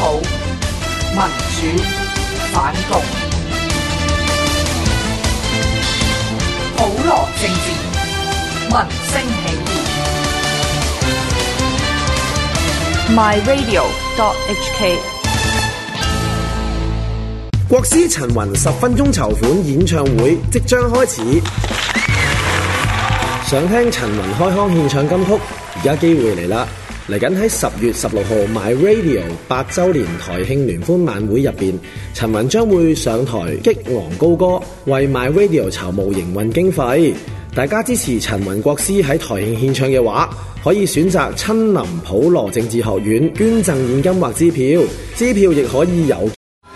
普、民主、反共，普羅政治，民聲起義。 myradio.hk 國師陳雲10分鐘籌款演唱會即將開始，想聽陳雲開腔獻唱金曲，而家機會嚟啦！嚟緊喺10月16號 MyRadio 8週年台慶聯歡晚會入邊，陳雲將會上台激昂高歌，為 MyRadio 籌募營運經費。大家支持陳雲國師喺台慶獻唱嘅話，可以選擇親臨普羅政治學院捐贈現金或支票，支票亦可以有。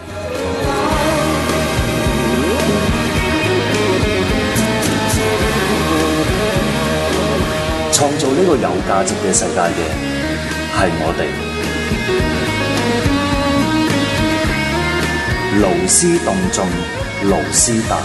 創造呢個有價值嘅世界嘅係我哋，勞師動眾，勞師大。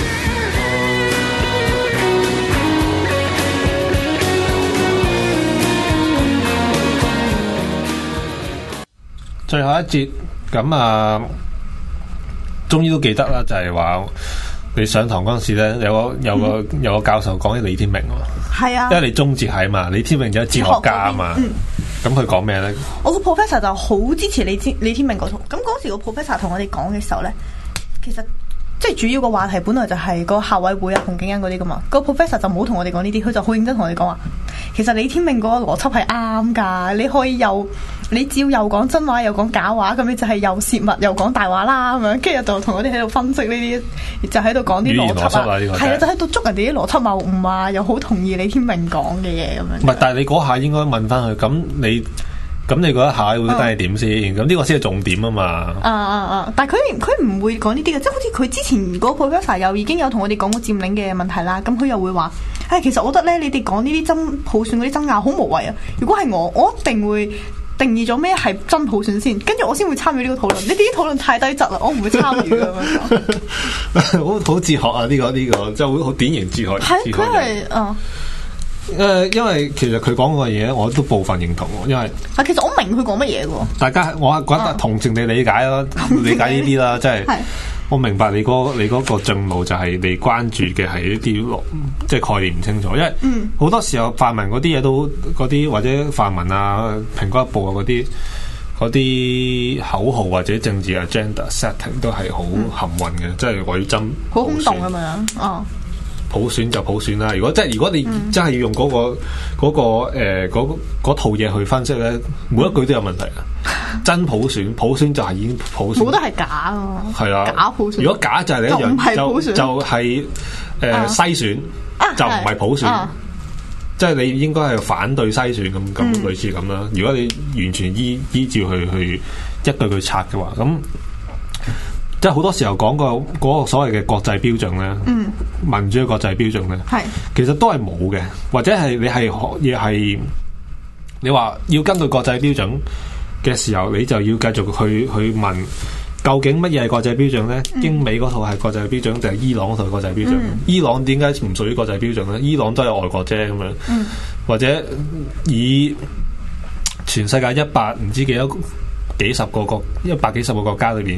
最後一節咁啊，終於都記得啦，就係話你上堂嗰陣時咧，有個教授講起李天命喎， 係啊， 因為你中哲係嘛，李天命就係哲學家啊嘛，咁佢講咩咧？ 我個 professor 就好支持李天命嗰套，咁嗰時個 professor 同我哋講嘅時候咧，其實即係主要個話題本來就係個校委會啊、洪景恩嗰啲噶嘛，個 professor 就冇同我哋講呢啲，佢就好認真同我哋講話，其實李天命嗰個邏輯係啱㗎，你可以你只要又講真話又講假話，咁你就係又泄密又講大話啦咁樣，跟住就同我哋喺度分析呢啲，就喺度講啲邏輯啊，係啊，就喺度捉人哋啲邏輯謬誤啊，又好同意李天命講嘅嘢咁樣。 唔係，但係你嗰下應該問翻佢，咁你嗰一下會得係點先？咁呢個先係重點啊嘛。 但係佢唔會講呢啲嘅，即係好似佢之前嗰個 professor 又已經有同我哋講過佔領嘅問題啦。咁佢又會話，其實我覺得咧，你哋講呢啲真普選嗰啲爭拗好無謂啊。如果係我一定會定義咗咩係真普選先，跟住我先會參與呢個討論。你哋啲討論太低質啦，我唔會參與咁樣。 好哲學啊！呢個即係好典型哲學。 係佢係因為其實佢講嘅嘢我都部分認同，因為其實我明佢講乜嘢嘅。大家我覺得同情地理解咯，理解呢啲啦，即係我明白你嗰個進路就係你關注嘅係一啲即係概念唔清楚，因為好多時候泛民嗰啲嘢都嗰啲或者泛民啊、蘋果日報啊嗰啲口號或者政治 agenda setting 都係好含混嘅，即係為針好空洞咁樣。 普選就普選啦。如果你真係要用嗰套嘢去分析咧，每一句都有問題啊！真普選就係已經普選， 冇得係假啊！係啊，假普選。 如果假就係你一樣，就係篩選，就唔係普選。即係你應該係反對篩選咁類似咁啦。如果你完全依照去一句句拆嘅話，咁。即係好多時候講嗰個所謂嘅國際標準咧，民主嘅國際標準咧，其實都係冇嘅，或者係你話要根據國際標準嘅時候，你就要繼續去問究竟乜嘢係國際標準咧？英美嗰套係國際標準，定係伊朗嗰套係國際標準？伊朗點解唔屬於國際標準咧？伊朗都係外國啫咁樣，或者以全世界100唔知幾十個國家裏邊。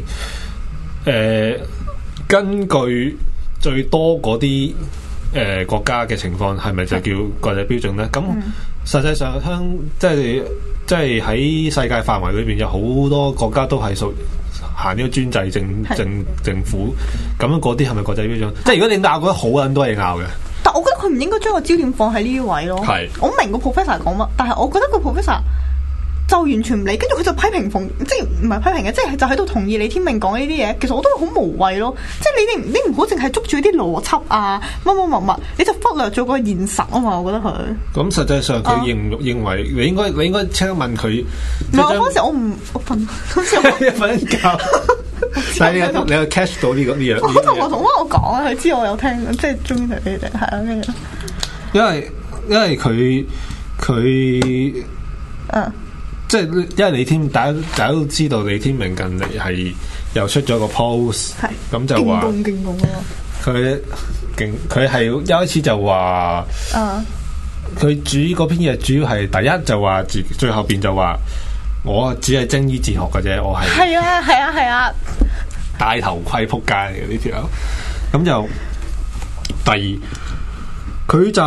根據最多嗰啲國家嘅情況，係咪就叫國際標準呢？咁實際上即係喺世界範圍裏邊，有好多國家都係行呢個專制政府，咁樣嗰啲係咪國際標準？即係如果你拗，覺得好撚多嘢拗嘅。但我覺得佢唔應該將個焦點放喺呢位咯。我明個 professor 講乜，但係我覺得個 professor。就完全唔理，跟住佢就批評即係唔係批評嘅，即係就喺度同意李天命講呢啲嘢。其實我都好無謂咯，即係你唔好淨係捉住啲邏輯啊乜，你就忽略咗個現實啊嘛。我覺得佢咁實際上佢認為你應該即刻問佢。唔係我嗰時我瞓覺，但係你有 catch 到呢樣？好同我同我講啊，佢知我有聽，即係中意佢哋係啊咩？因為佢即係因為大家都知道李天命近嚟係又出咗個 post， 咁就話勁攻佢係一開始就話，佢主嗰篇嘢主要係第一就話最後邊就話我只係精於自學嘅啫，我係係啊， 戴頭盔撲街嚟嘅呢條友。咁就第二，佢就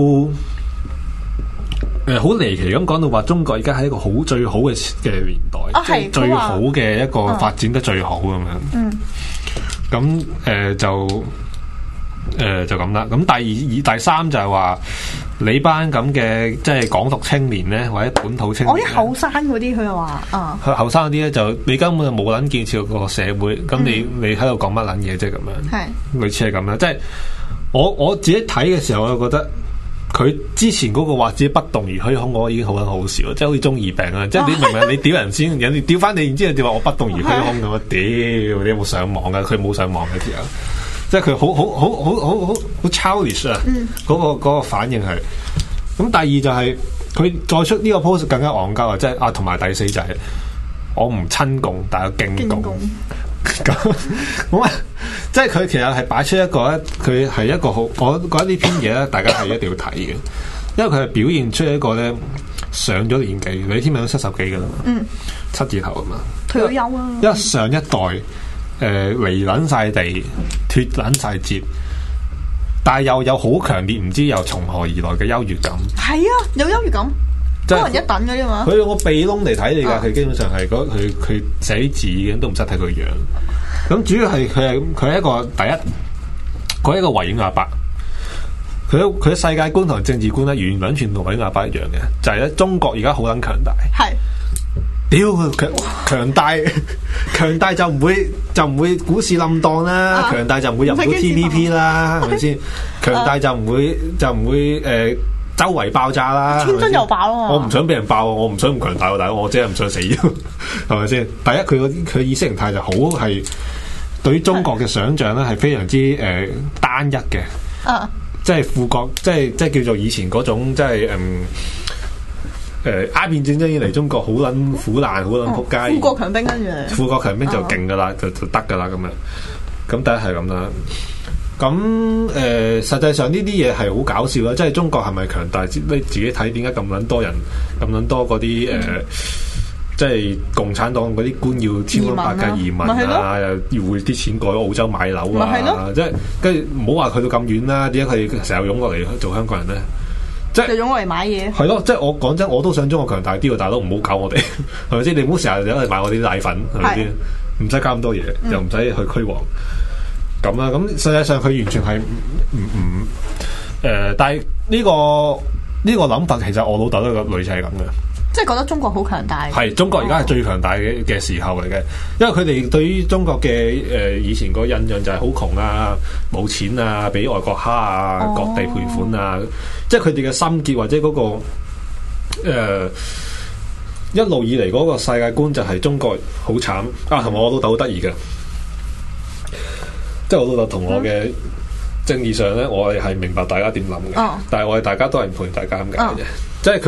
好離奇咁講到話，中國而家係一個最好嘅年代，即係最好嘅一個發展得最好咁樣。咁就咁啦。咁第三就係話你班咁嘅即係港獨青年咧，或者本土青年， 啲後生嗰啲佢又話佢後生嗰啲咧就你根本就冇撚建設個社會，咁你喺度講乜撚嘢啫咁樣？係類似係咁樣，即係我自己睇嘅時候，我就覺得佢之前嗰個話自己不動而虛空，我已經好撚好笑，即係好似中二病啊！即係你明明你屌人先，人哋屌翻你，然之後就話我不動而虛空咁啊！屌你有冇上網啊？佢冇上網嘅條友。即係佢好 childish 啊！嗰個反應係咁。第二就係佢再出呢個 post 更加戇鳩啊！即係同埋第四就係我唔親共，但係敬共咁即係佢其實係擺出一個咧，佢係一個好，我覺得呢篇嘢咧，大家係一定要睇嘅，因為佢係表現出一個咧上咗年紀，李天命都70幾噶啦，7字頭啊嘛， 退咗休啊， 因為上一代。離撚晒地，脫撚晒節，但係又有好強烈唔知又從何而來嘅優越感。係啊，有優越感，高人一等嘅啫嘛。佢用個鼻窿嚟睇你㗎，佢基本上係佢寫啲字嘅都唔使睇佢樣。咁主要係佢係一個第一，佢係一個維園阿伯。佢嘅世界觀同政治觀咧，完全同維園阿伯一樣嘅，就係咧中國而家好撚強大。係。屌強大就唔會股市冧檔啦，強大就唔會入到 TPP 啦，係咪先？強大就唔會周圍爆炸啦，天津又爆啊！我唔想俾人爆，我唔想咁強大喎，大佬，我真係唔想死，係咪先？第一，佢意識形態就好係對於中國嘅想像咧係非常之單一嘅，即係富國，即係叫做以前嗰種，即係鴉片戰爭以嚟，中國好撚苦難，好撚撲街。富國強兵跟住，富國強兵就勁噶啦，就得噶啦咁樣。咁第一係咁啦。咁實際上呢啲嘢係好搞笑啦。即係中國係咪強大？你自己睇點解咁撚多人，咁撚多嗰啲即係共產黨嗰啲官要千方百計移民啊，又要匯啲錢過去澳洲買樓啊。即係跟住唔好話去到咁遠啦。點解佢哋成日湧落嚟做香港人咧？即係湧過嚟買嘢，係咯，即係我講真，我都想中國強大啲喎，大佬唔好搞我哋，係咪先？你唔好成日嚟買我啲奶粉，係咪先？唔使搞咁多嘢，又唔使去驅蝗咁啦。咁實際上佢完全係但係呢個諗法，其實我老豆都有個類似係咁嘅，即係覺得中國好強大。係中國而家係最強大嘅時候嚟嘅，因為佢哋對於中國嘅以前個印象就係好窮啊、冇錢啊、俾外國蝦啊、各地賠款啊。即係佢哋嘅心結或者嗰個一路以嚟嗰個世界觀就係中國好慘啊！同埋我老豆好得意嘅，即係我老豆同我嘅政治上咧，我係明白大家點諗嘅，但係我哋大家都係唔陪大家咁解嘅啫。即係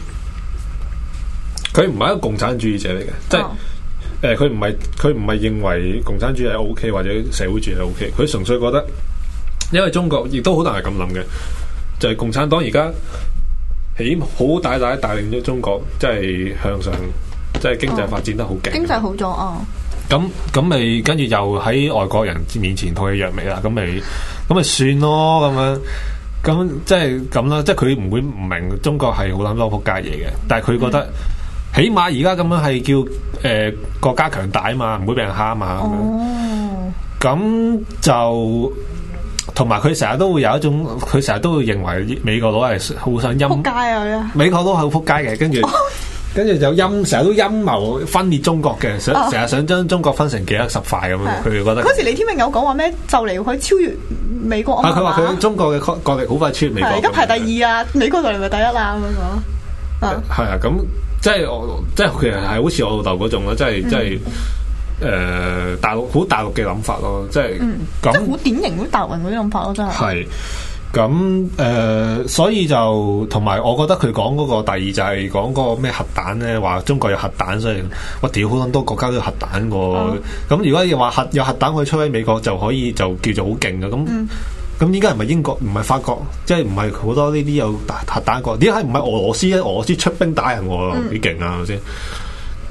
佢唔係一個共產主義者嚟嘅，即係佢唔係認為共產主義係 OK 或者社會主義係 OK， 佢純粹覺得，因為中國亦都好多人係咁諗嘅。就係共產黨而家起好大帶領咗中國，即係向上，即係經濟發展得好勁。經濟好咗啊！咁咪跟住又喺外國人面前吐氣揚眉啦，咁咪算咯咁樣。咁即係咁啦，即係佢唔會唔明中國係好撚多撲街嘢嘅，但係佢覺得起碼而家咁樣係叫國家強大啊嘛，唔會俾人蝦啊嘛。咁就。同埋佢成日都會有一種，佢成日都會認為美國佬係好想陰撲街啊！美國佬係好撲街嘅，跟住就成日都陰謀分裂中國嘅，成日想將中國分成幾多十塊咁樣。佢哋覺得嗰時李天命有講話咩？就嚟可以超越美國啊！佢話佢中國嘅國力好快超越美國，而家排第二啊！美國就嚟咪第一啦咁樣講。係啊，咁即係其實係好似我老豆嗰種咯，即係。大陸嘅諗法咯，即係即係好典型嗰啲大陸人嗰啲諗法咯，真係。係咁所以就同埋，我覺得佢講嗰個第二就係講嗰個咩核彈咧，話中國有核彈，所以我屌好多國家都有核彈喎。咁如果要話有核彈可以摧毀美國，就可以就叫做好勁嘅咁。咁點解唔係英國唔係法國，即係唔係好多呢啲有核彈國？點解唔係俄羅斯咧？俄羅斯出兵打人喎，幾勁啊，係咪先？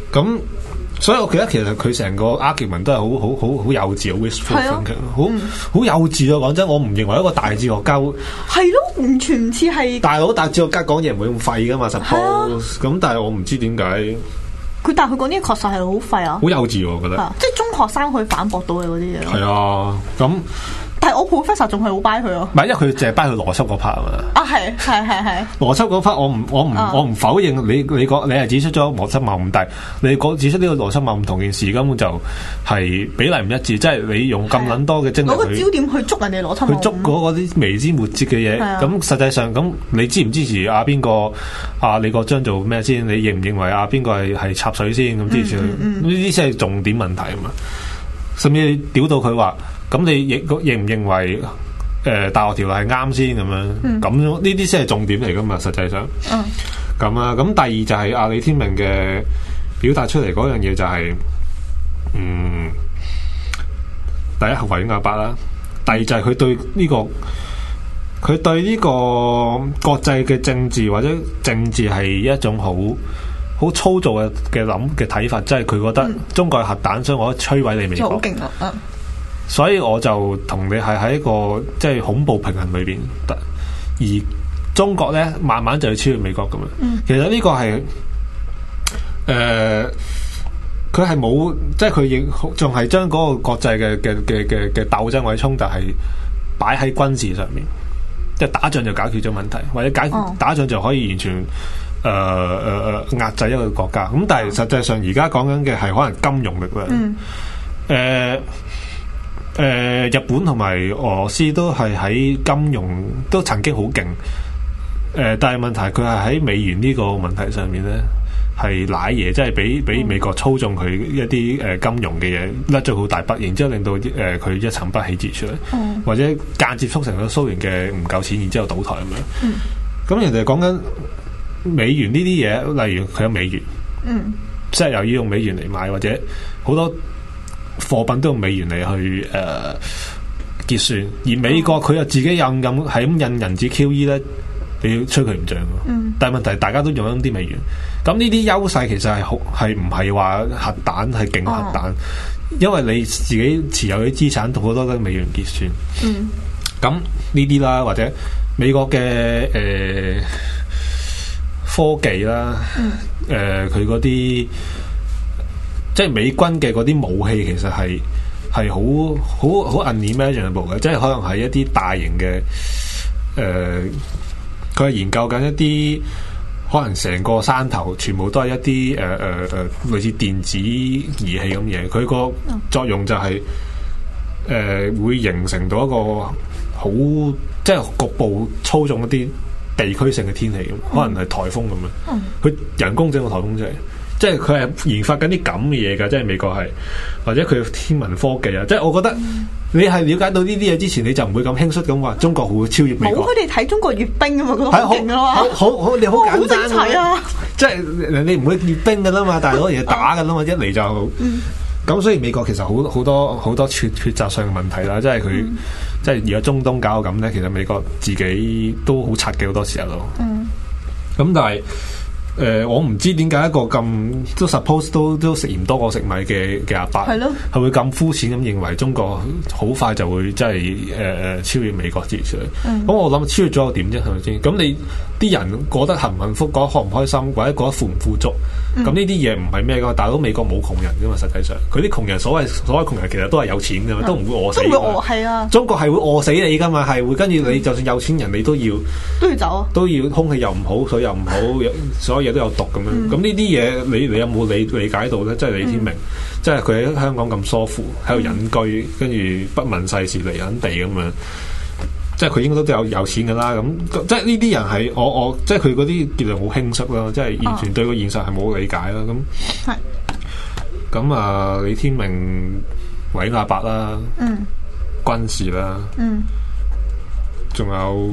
咁所以我記得其實佢成個 argument 都係好幼稚，好 wishful thinking，好幼稚啊！講真，我唔認為一個大哲學家係咯，完全唔似係大佬大哲學家講嘢唔會咁廢噶嘛，suppose 咁，但係我唔知點解但係佢講啲嘢確實係好廢啊， 好幼稚我覺得， 即係中學生可以反駁到嘅嗰啲嘢。 係啊，咁。 但係我 professor 仲係好 buy 佢咯， 唔係因為佢淨係 buy 佢邏輯嗰 part 啊嘛。 啊係邏輯嗰 part 我唔否認你係指出咗邏輯謬誤，但係你指出呢個邏輯謬誤同件事根本就係比例唔一致，即係你用咁撚多嘅精力攞個焦點去捉人哋邏輯謬誤， 去捉嗰啲微枝末節嘅嘢。咁實際上咁你支唔支持邊個李國章做咩先？你認唔認為邊個係插水先？咁支持呢啲先係重點問題啊嘛。甚至你屌到佢話。咁你認唔認為大學條例係啱先咁樣？咁呢啲先係重點嚟噶嘛？實際上，咁啊，咁第二就係李天命嘅表達出嚟嗰樣嘢就係、第一係維園阿伯啦，第二就係佢對呢個國際嘅政治或者政治係一種好粗糙嘅睇法，即係佢覺得中國係核彈，所以我摧毀你美國。好勁啊！所以我就同你係喺一個即係恐怖平衡裏邊，而中國咧慢慢就要超越美國咁樣。其實呢個係佢係冇，即係佢亦仲係將嗰個國際嘅鬥爭或者衝突係擺喺軍事上面，即係打仗就解決咗問題，或者打仗就可以完全壓制一個國家。咁但係實際上而家講緊嘅係可能金融力量。日本同埋俄羅斯都係喺金融都曾經好勁，但係問題佢係喺美元呢個問題上面咧係瀨嘢，即係俾美國操縱佢一啲金融嘅嘢甩咗好大筆，然之後令到佢一層不起截出嚟，或者間接促成咗蘇聯嘅唔夠錢，然之後倒台咁樣。咁人哋講緊美元呢啲嘢，例如佢有美元，即係又要用美元嚟買，或者好多貨品都用美元嚟去結算，而美國佢又自己係咁印銀紙 QE 咧，你要吹佢唔漲。但係問題大家都用緊啲美元，咁呢啲優勢其實係唔係話核彈係勁核彈，因為你自己持有啲資產同好多都美元結算。咁呢啲啦，或者美國嘅科技啦，佢嗰啲。即係美軍嘅嗰啲武器其實係好 unimaginable 嘅，即係可能係一啲大型嘅佢係研究緊一啲可能成個山頭全部都係一啲類似電子儀器咁嘢，佢個作用就係會形成到一個好即係局部操縱一啲地區性嘅天氣咁，可能係颱風咁樣，佢人工整個颱風出嚟。即係佢係研發緊啲咁嘅嘢㗎，即係美國係，或者佢天文科技啊，即係我覺得你係了解到呢啲嘢之前，你就唔會咁輕率咁話中國會超越美國。冇，佢哋睇中國閱兵啊嘛，覺得好勁啊嘛，好你好簡單啊，即係你唔會閱兵㗎啦嘛，但係攞嘢打㗎啦嘛，一嚟就咁，所以美國其實好多抉擇上嘅問題啦，即係佢即係而家中東搞到咁咧，其實美國自己都好柒嘅好多時候咯。咁但係。我唔知點解一個咁都 suppose 都食鹽多過食米嘅阿伯係會咁膚淺咁認為中國好快就會真係超越美國之出嚟。咁我諗超越咗又點啫？係咪先？咁你啲人過得幸唔幸福，過得開唔開心，或者過得富唔富足？咁呢啲嘢唔係咩㗎？大佬美國冇窮人㗎嘛，實際上佢啲窮人所謂窮人其實都係有錢㗎嘛，都唔會餓死。都唔會餓係啊！中國係會餓死你㗎嘛，係會跟住你就算有錢人你都要走啊，都要空氣又唔好，水又唔好，所有嘢都有毒咁樣。咁呢啲嘢你有冇理解到咧？即係李天命，即係佢喺香港咁疏忽，喺度隱居，跟住不問世事離人地咁樣。即係佢應該都有錢㗎啦，咁即係呢啲人係我即係佢嗰啲結論好輕率咯，即係完全對個現實係冇理解啦。咁咁啊，李天命、韋亞伯啦，軍事啦，仲有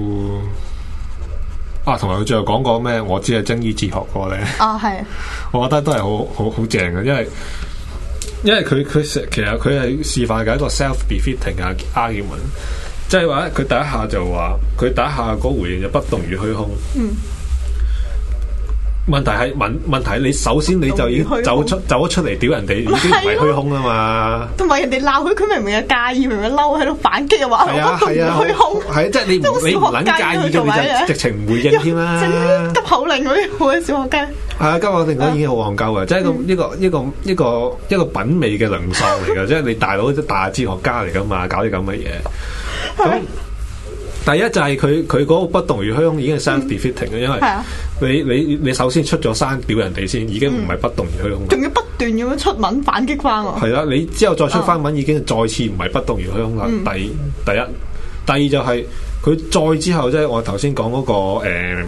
同埋佢最後講過咩？我只係精於哲學過咧。係，我覺得都係好正嘅，因為佢其實佢係示範緊一個 self-defeating 嘅 argument。即係話佢第一下就話佢第一下嗰回應就不動如虛空。 問題係你首先你就已經走咗出嚟屌人哋，已經唔係虛空啊嘛。 同埋人哋鬧佢，佢明明係介意，明明嬲喺度反擊嘅話， 係啊係啊， 虛空。 係即係你唔撚介意嘅，你就直情唔回應添啦。 急口令嗰啲好嘅小學雞。 係啊，急口令嗰啲已經好戇鳩啊！即係一個品味嘅淪喪嚟㗎，即係你大佬大哲學家嚟㗎嘛，搞啲咁嘅嘢。咁第一就係佢嗰個不動如虛空已經係 self-defeating 嘅，因為你首先出咗山屌人哋先，已經唔係不動如虛空， 仲要不斷咁樣出文反擊翻喎。 係啦，你之後再出翻文已經再次唔係不動如虛空啦。第二就係佢再之後即係我頭先講嗰個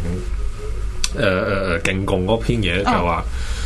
勁共嗰篇嘢就話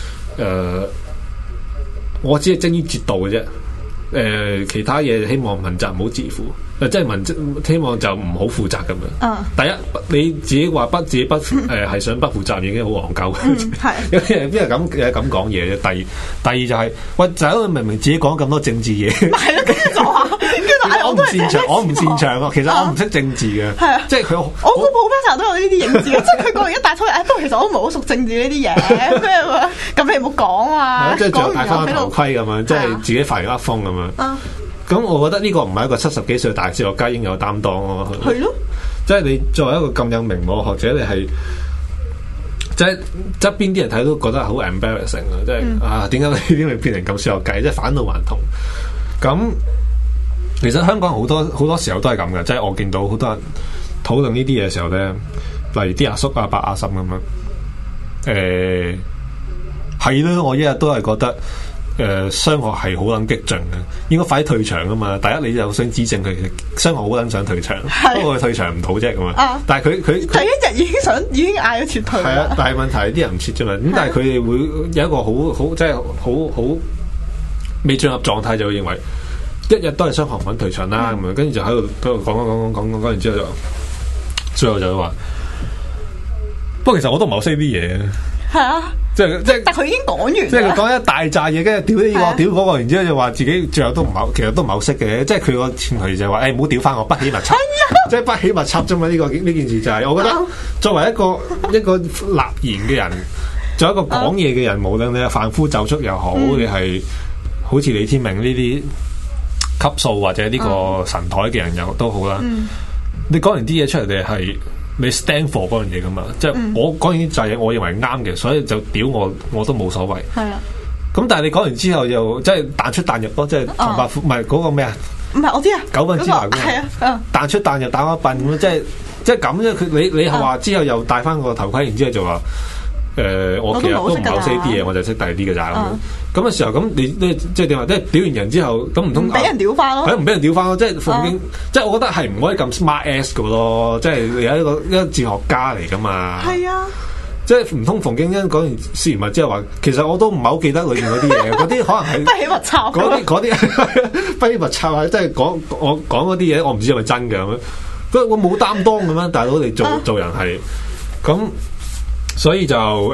我只係精於折道嘅啫，其他嘢希望問責唔好自負。即係希望就唔好負責咁樣。第一你自己話自己不係想不負責已經好戇鳩。有啲人咁講嘢啫。第二就係喂，就係明明自己講咁多政治嘢。 係咯，跟住就話， 我唔擅長啊。其實我唔識政治嘅。係啊，即係佢我個 professor 都有呢啲影子嘅，即係佢講完一大堆，不過其實我都唔係好熟政治呢啲嘢。咩啊？咁你唔好講啊！ 即係仲戴翻個頭盔咁樣，即係自己發完噏風咁樣。咁我覺得呢個唔係一個70幾歲大哲學家應有擔當咯。係咯，即係你作為一個咁有名望學者，你係即係側邊啲人睇都覺得好 embarrassing 啊！即係點解你變成咁小學雞？即係返老還童。咁其實香港好多時候都係咁嘅，即係我見到好多人討論呢啲嘢嘅時候咧，例如啲阿叔阿伯阿嬸咁樣，係咯，我一日都係覺得。商學係好撚激進嘅，應該快啲退場啊嘛！第一你就想指正佢，商學好撚想退場，不過佢退場唔到啫咁啊！但係佢第一日已經嗌咗撤退。係啊， 但係問題啲人唔撤啫嘛。咁但係佢哋會有一個好即係好未進入狀態，就會認為一日都係商學唔肯退場啦咁樣，跟住就喺度講，完之後就最後就話，不過其實我都唔係好識啲嘢。 係啊。即係，但佢已經講完。即係佢講一大扎嘢，跟住屌呢個，屌嗰個，然之後就話自己最後都唔係，其實都唔係好識嘅。即係佢個前提就係話，唔好屌翻我，不起勿插。即係不起勿插啫嘛。呢件事就係，我覺得作為一個立言嘅人，作為一個講嘢嘅人，無論你係販夫走卒又好，你係好似李天命呢啲級數或者呢個神台嘅人又都好啦。你講完啲嘢出嚟，你係。你 stand for 嗰樣嘢噶嘛？即係我講完啲就係我認為啱嘅，所以就屌我都冇所謂。係啊。咁但係你講完之後又即係彈出彈入咯，即係唐伯虎唔係嗰個咩啊？唔係我知啊，九品芝麻官係啊。彈出彈入打一笨咁，即係咁啫。佢你係話之後又戴翻個頭盔，然之後就話我其實都唔係好識啲嘢，我就識第二啲嘅咋咁嘅時候，咁你即係點話？即係屌完人之後，咁唔通俾人屌翻咯？係唔俾人屌翻咯？即係馮經，即係我覺得係唔可以咁 smart ass 嘅咯。即係你有一個哲學家嚟噶嘛？係啊，即係唔通馮經因講完説完物之後話，其實我都唔係好記得裏面嗰啲嘢，嗰啲可能係不起勿插嗰啲不起勿插啊！即係我講嗰啲嘢，我唔知係咪真嘅咁樣。我冇擔當咁樣，大佬你做人係咁，所以就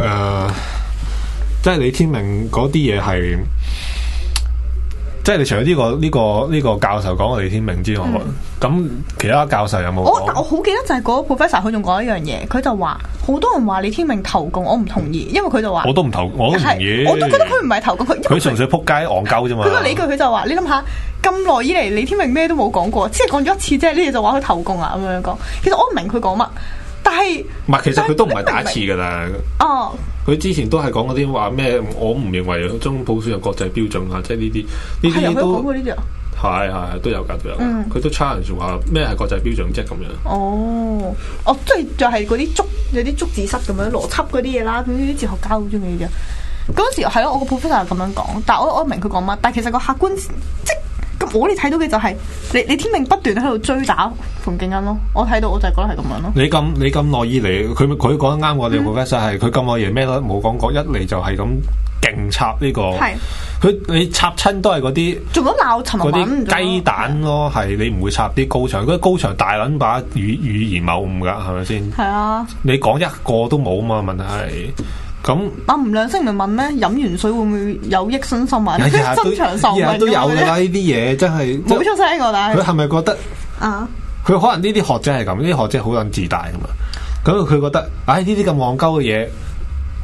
即係李天命嗰啲嘢係，即係你除咗呢個教授講過李天命之外，咁其他教授有冇？我好記得就係嗰個 professor 佢仲講一樣嘢，佢就話好多人話李天命投共，我唔同意，因為佢就話我都唔同意，我都覺得佢唔係投共，佢純粹撲街戇鳩啫嘛。佢個理據佢就話，你諗下咁耐以嚟，李天命咩都冇講過，即係講咗一次啫，呢嘢就話佢投共啊咁樣講。其實我唔明佢講乜。但係唔係，其實佢都唔係第一次噶啦。哦，佢之前都係講嗰啲話咩？我唔認為中普選有國際標準啊，即係呢啲都係都有噶，都有。佢都 challenge 話咩係國際標準啫咁樣。哦，即係就係嗰啲有啲捉字蝨咁樣邏輯嗰啲嘢啦，咁啲哲學家好中意嘅。嗰時係咯，我個 professor 係咁樣講，但係我明佢講乜，但係其實個客觀即咁我哋睇到嘅就係李天命不斷喺度追打馮敬恩咯，我睇到我就係覺得係咁樣咯。你咁耐以嚟，佢講得啱我哋 professor 係佢咁耐嘢咩都冇講過，一嚟就係咁勁插呢個。係你插親都係嗰啲做咗鬧陳文敏嗰啲雞蛋咯，係你唔會插啲高牆，嗰啲高牆大撚把語言謬誤噶，係咪先？係啊，你講一個都冇嘛，問題係。咁阿吳亮星咪問咩？飲完水會唔會有益身心啊？增長壽命都有噶啦，呢啲嘢真係冇出聲個，但係佢係咪覺得啊？佢可能呢啲學者係咁，呢啲學者好撚自大噶嘛。咁佢覺得，呢啲咁戇鳩嘅嘢，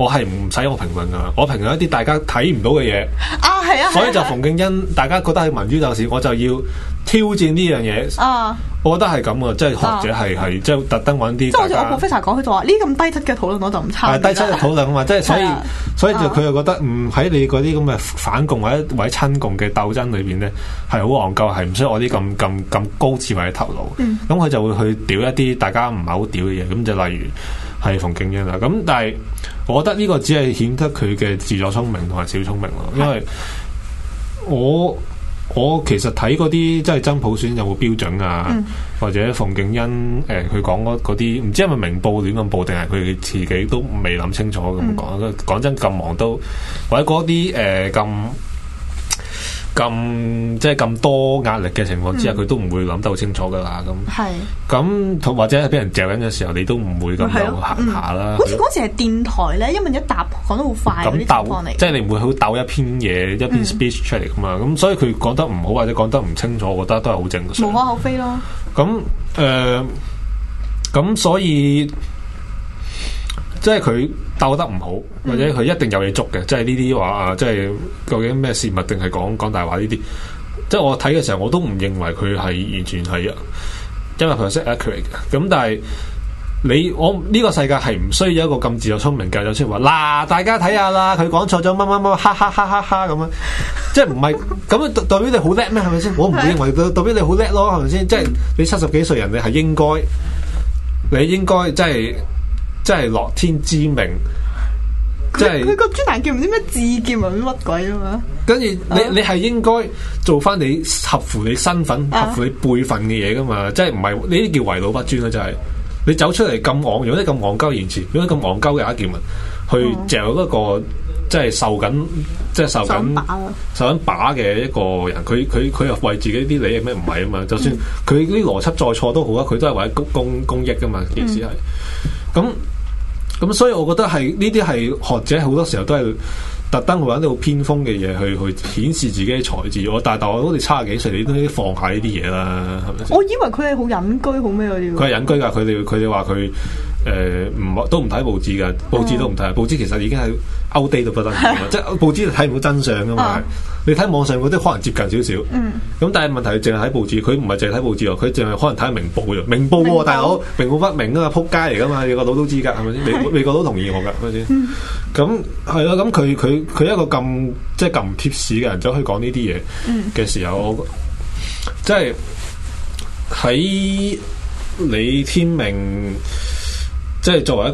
我係唔使我評論噶，我評論一啲大家睇唔到嘅嘢。 啊，係啊， 所以就馮敬恩，大家覺得係民主鬥士，我就要挑戰呢樣嘢。 啊， 我覺得係咁啊，即係學者係即係特登揾啲。 即係好似我 professor 講，佢就話呢咁低質嘅討論我就唔參與。 係低質嘅討論啊嘛，即係所以就佢又覺得喺你嗰啲咁嘅反共或者親共嘅鬥爭裏邊咧，係好戇鳩，係唔需要我啲咁高智慧嘅頭腦。咁佢就會去屌一啲大家唔係好屌嘅嘢，咁就例如係馮敬恩啦。咁但係我覺得呢個只係顯得佢嘅自作聰明同埋小聰明咯，因為我其實睇嗰啲即係真普選有冇標準啊，或者馮敬恩佢講嗰啲唔知係咪明報亂咁報，定係佢自己都未諗清楚咁講。講真咁忙都或者嗰啲咁即係咁多壓力嘅情況之下，佢都唔會諗得好清楚噶啦。咁或者係俾人嚼緊嘅時候，你都唔會咁有行下啦。 好似嗰時係電台咧，一問一答講得好快嗰啲情況嚟， 即係你唔會好鬥一篇嘢一篇 speech 出嚟噶嘛。咁所以佢講得唔好或者講得唔清楚，我覺得都係好正常。 無可厚非咯。 咁所以即係佢鬥得唔好，或者佢一定有嘢捉嘅，即係呢啲話啊，即係究竟咩事物定係講大話呢啲？即係我睇嘅時候，我都唔認為佢係完全係100% accurate 嘅。咁但係我呢個世界係唔需要一個咁自作聰明嘅有出嚟話嗱，大家睇下啦，佢講錯咗乜乜乜，哈哈哈哈哈咁樣，即係唔係咁代表你好叻咩？係咪先？我唔會認為代表你好叻咯，係咪先？即係你70幾歲人，你係應該即係樂天知命，即係佢個專欄叫唔知咩字劍啊，乜鬼啊嘛？跟住你係應該做翻你合乎你身份、合乎你輩份嘅嘢噶嘛？即係唔係呢啲叫為老不尊啦？就係你走出嚟咁戇，用啲咁戇鳩言辭，用啲咁戇鳩嘅阿健文去嚼一個即係受緊把嘅一個人，佢又為自己啲利益咩唔係啊嘛？就算佢啲邏輯再錯都好啊，佢都係為咗公益噶嘛，其實係咁，所以我覺得係呢啲係學者好多時候都係特登去揾啲好偏鋒嘅嘢去顯示自己嘅才智。但係我好似70幾歲，你都放下呢啲嘢啦，係咪先？我以為佢係好隱居，好咩嗰啲？ 佢係隱居㗎，佢哋話佢都唔睇報紙㗎，報紙都唔睇，報紙其實已經係 outdate 到不得了，即係報紙睇唔到真相㗎嘛。你睇網上嗰啲可能接近少少，咁但係問題淨係睇報紙，佢唔係淨係睇報紙喎，佢淨係可能睇明報啫。明報喎，大佬，明報不明啊嘛，撲街嚟㗎嘛，你個佬都知㗎，係咪先？美國都同意我㗎，係咪先？咁係咯，咁佢一個咁即係咁唔貼士嘅人走去講呢啲嘢嘅時候，我即係喺李天命，即係作為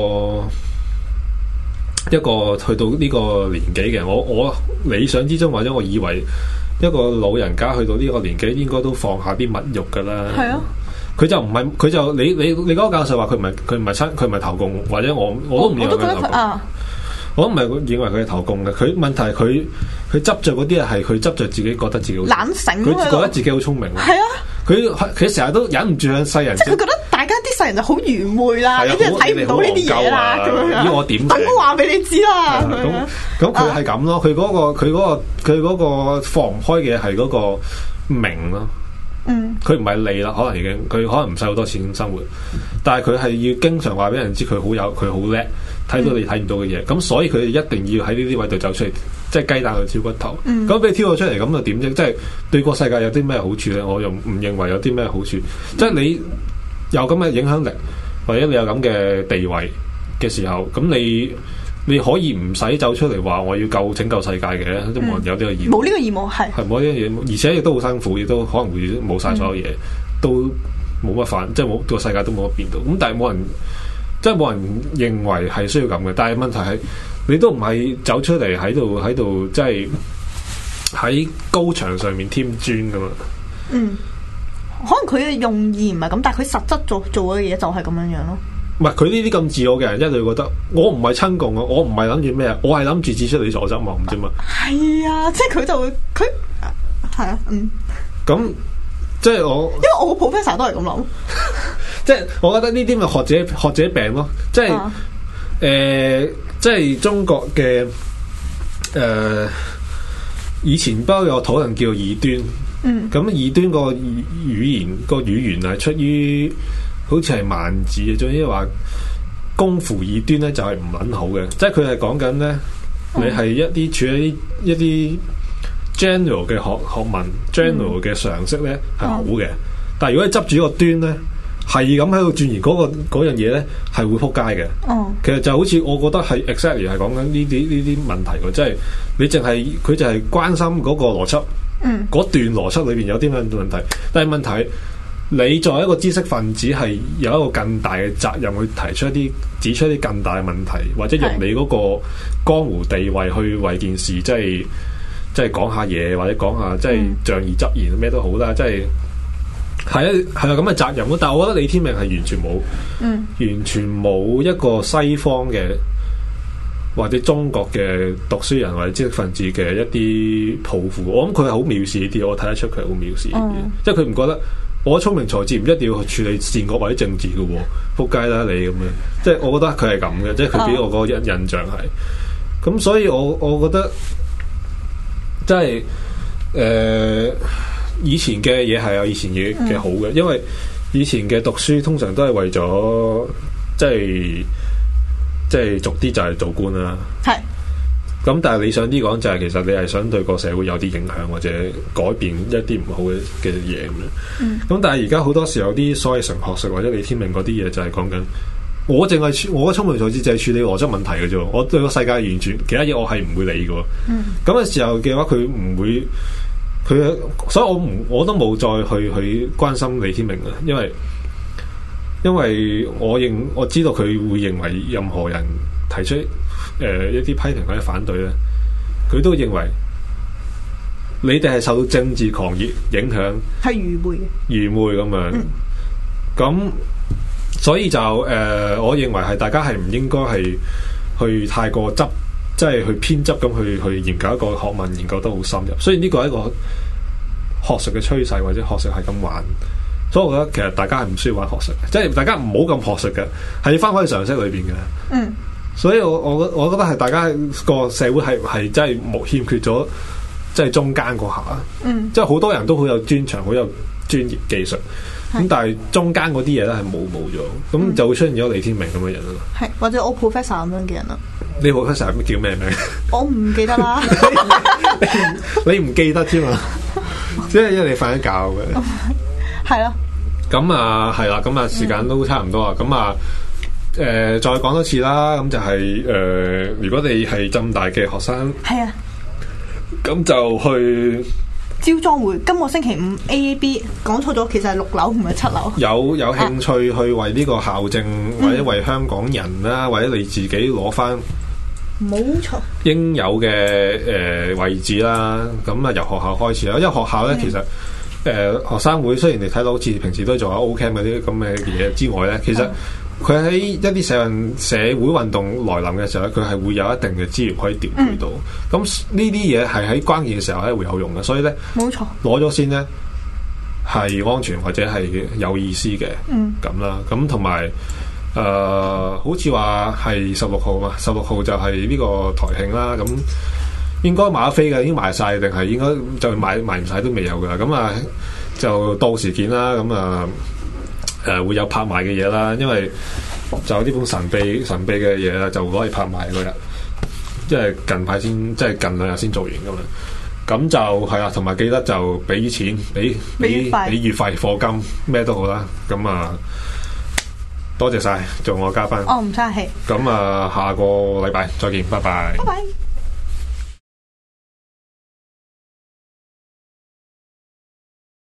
一個去到呢個年紀嘅人，我理想之中或者我以為一個老人家去到呢個年紀應該都放下啲物欲噶啦。係啊，佢就唔係，佢就你嗰個教授話佢唔係投共，或者我都唔認為佢投共。我都唔係認為佢係投共嘅。佢問題係佢執着嗰啲係佢執着自己覺得自己好懶醒， 佢覺得自己好聰明。係啊，佢成日都忍唔住向世人， 即係佢覺得大家啲世人就好愚昧啦，你啲人睇唔到呢啲嘢啦，咁樣。 我點等我話俾你知啦。 咁佢係咁咯，佢嗰個放唔開嘅係嗰個名咯。佢唔係利啦，可能已經佢可能唔使好多錢生活，但係佢係要經常話俾人知佢好叻，睇到你睇唔到嘅嘢，咁所以佢哋一定要喺呢啲位度走出嚟，即係雞蛋去挑骨頭。咁俾挑咗出嚟，咁就點啫？即係對個世界有啲咩好處咧？我又唔認為有啲咩好處。即係你有咁嘅影響力，或者你有咁嘅地位嘅時候，咁你可以唔使走出嚟話我要拯救世界嘅，都冇人有呢個義務。冇呢個義務係冇呢個義務，而且亦都好辛苦，亦都可能會冇晒所有嘢，都冇乜反，即係冇個世界都冇乜變到。咁但係冇人，即係冇人認為係需要咁嘅。但係問題係你都唔係走出嚟喺度，即係喺高牆上面添磚噶嘛。 可能佢嘅用意唔係咁，但係佢實質做嘅嘢就係咁樣樣咯。唔係佢呢啲咁自我嘅人，一定會覺得我唔係親共啊，我唔係諗住咩啊，我係諗住指出你所執嘛，唔知嘛。 係啊，即係佢就會係啊， 咁即係我， 因為我個 professor 都係咁諗， 即係我覺得呢啲咪學者病咯，即係即係中國嘅以前不嬲有討論叫異端，咁異端個語言係出於。好似係孟子嘅，總之話公乎異端咧，就係唔撚好嘅。即係佢係講緊咧，你係一啲處喺一啲 general 嘅學問、general 嘅常識咧係好嘅。但係如果你執住個端咧，係咁喺度鑽研嗰樣嘢咧，係會撲街嘅。其實就好似我覺得係 exactly 係講緊呢啲問題喎，即係你淨係佢就係關心嗰個邏輯，嗰段邏輯裏邊有啲咩問題，但係問題。你作為一個知識分子，係有一個更大嘅責任去提出指出一啲更大嘅問題，或者用你嗰個江湖地位去為件事，即係講下嘢，或者講下即係仗義執言咩都好啦，即係係咁嘅責任咯。但係我覺得李天命係完全冇，完全冇一個西方嘅或者中國嘅讀書人或者知識分子嘅一啲抱負。我諗佢係好藐視呢啲，我睇得出佢係好藐視呢啲，即係佢唔覺得。我聰明才智唔一定要去處理善惡或者政治嘅喎，仆街啦你咁樣，即係我覺得佢係咁嘅，即係佢俾我嗰個印象係，咁所以我覺得即係以前嘅嘢係有以前嘢嘅好嘅，因為以前嘅讀書通常都係為咗即係俗啲就係做官啦，係。咁但係理想啲講就係其實你係想對個社會有啲影響或者改變一啲唔好嘅嘢咁樣。咁但係而家好多時候啲所謂純學術或者李天命嗰啲嘢就係講緊我嘅聰明才智就係處理邏輯問題嘅啫。我對個世界完全其他嘢我係唔會理嘅。咁嘅時候嘅話佢唔會所以我都冇再去關心李天命嘅，因為我知道佢會認為任何人提出。一啲批評或者反對咧，佢都認為你哋係受到政治狂熱影響，係愚昧咁樣。咁所以就我認為係大家係唔應該係去太過執，即係去偏執咁去研究一個學問，研究得好深入。雖然呢個係一個學術嘅趨勢，或者學術係咁玩，所以我覺得其實大家係唔需要玩學術嘅，即係大家唔好咁學術嘅，係要翻返去常識裏邊嘅。所以我覺得係大家個社會係真係冇欠缺咗，即係中間嗰下，即係好多人都好有專長，好有專業技術，咁但係中間嗰啲嘢咧係冇咗，咁就會出現咗李天命咁嘅人咯，係或者我 professor 咁樣嘅人啦。你 professor 叫咩名？我唔記得啦。你唔記得添嘛？即係因為你瞓緊覺嘅。係咯。咁啊，係啦，咁啊，時間都差唔多啦，咁啊。再講多次啦，咁就係如果你係浸大嘅學生，係啊，咁就去招莊會。今個星期五 AAB 講錯咗，其實係6樓唔係7樓。有興趣去為呢個校政或者為香港人啦，或者你自己攞翻冇錯應有嘅位置啦。咁啊由學校開始啦，因為學校咧其實學生會雖然你睇到好似平時都做下 O-Camp 嗰啲咁嘅嘢之外咧，其實佢喺一啲社會運動來臨嘅時候咧，佢係會有一定嘅資源可以調配到。咁呢啲嘢係喺關鍵嘅時候係會有用嘅，所以咧冇錯攞咗先咧係安全或者係有意思嘅咁啦。咁同埋好似話係16號嘛，16號就係呢個台慶啦。咁應該買咗飛嘅，已經賣晒定係應該就賣唔晒都未有㗎。咁啊就到時見啦。咁啊會有拍賣嘅嘢啦，因為就有呢本神秘嘅嘢啦，就攞嚟拍賣嗰日，即係近排先，即係近2日先做完咁樣。咁就係啦，同埋記得就俾錢，俾月費、課金咩都好啦。咁啊，多謝晒做我嘉賓。哦，唔使客氣。咁啊，下個禮拜再見，拜拜。拜拜。